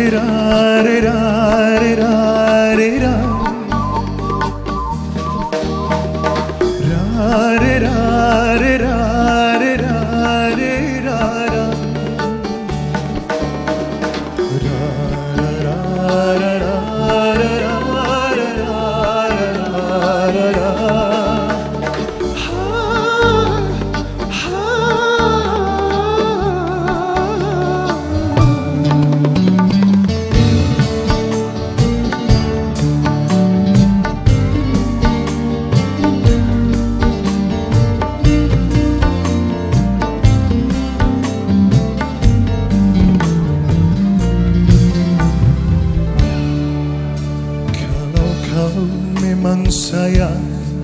Memang sayang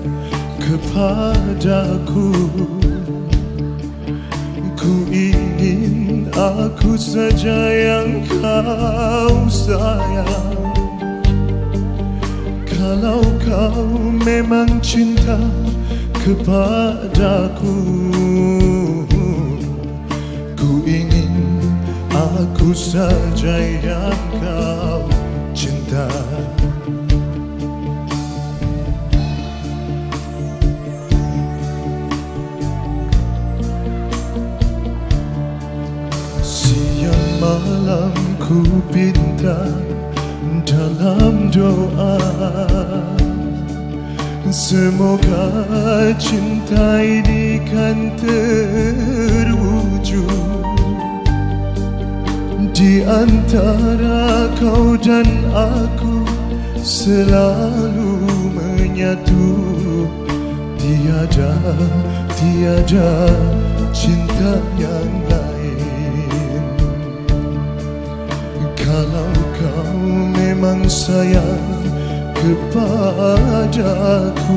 kepadaku, ku ingin aku saja yang kau sayang. Kalau kau memang cinta kepadaku, ku ingin aku saja yang kau cinta. Malam ku pinta dalam doa, semoga cinta ini kan terwujud di antara kau dan aku, selalu menyatu. Tiada cinta yang lain. Kalau kau memang sayang kepadaku,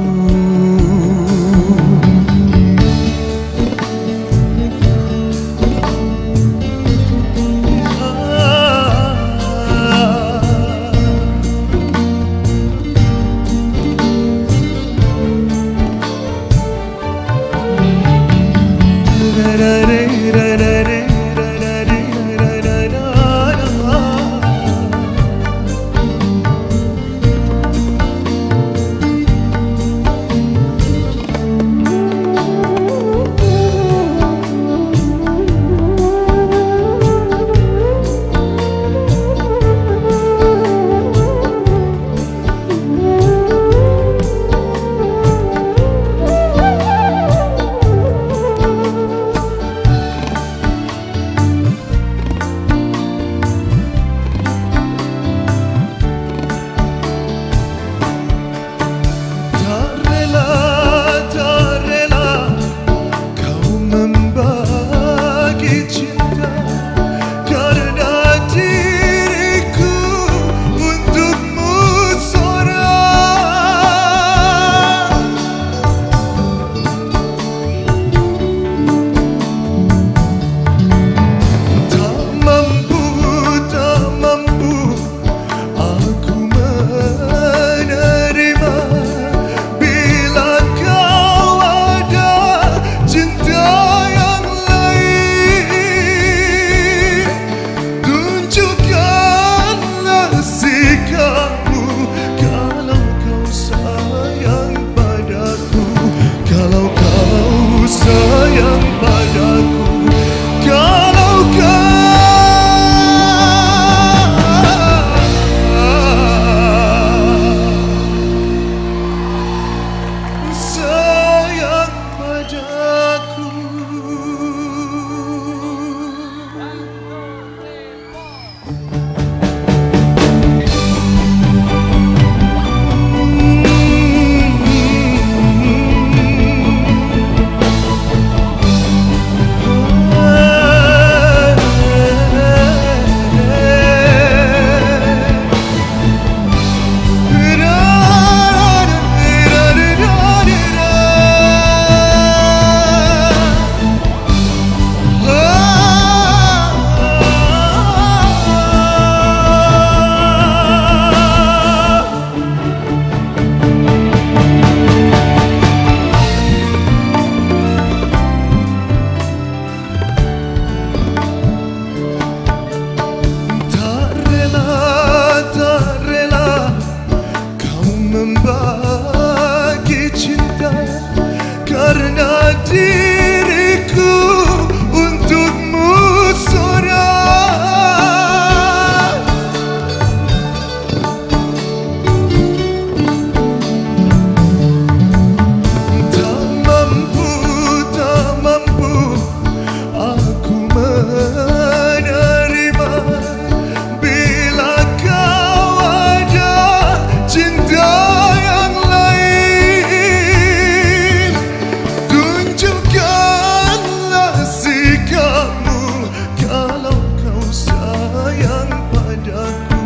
diriku untukmu seorang. Tak mampu aku menerima bila kau ada cinta yang lain. Tunjukkanlah sikapmu kalau kau sayang padaku.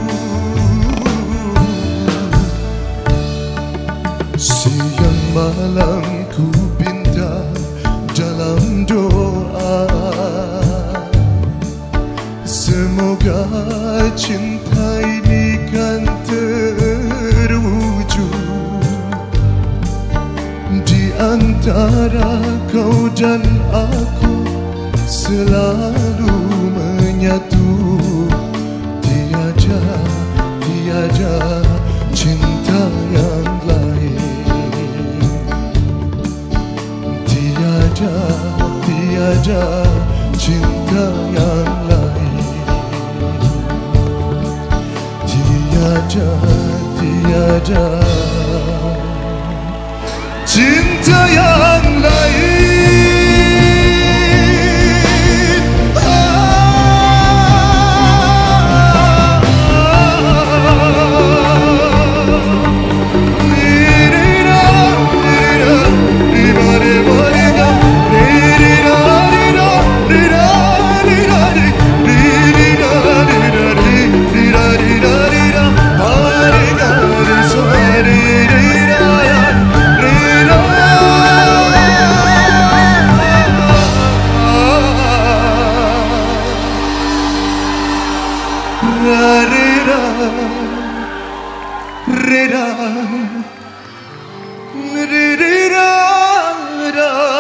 Siang malam ku pinta dalam doa, semoga cinta ini kan terwujud di antara kau dan aku, selalu menyatu. Tiada cinta yang lain. Tiada cinta yang lain. Tiada cinta yang lain. Ra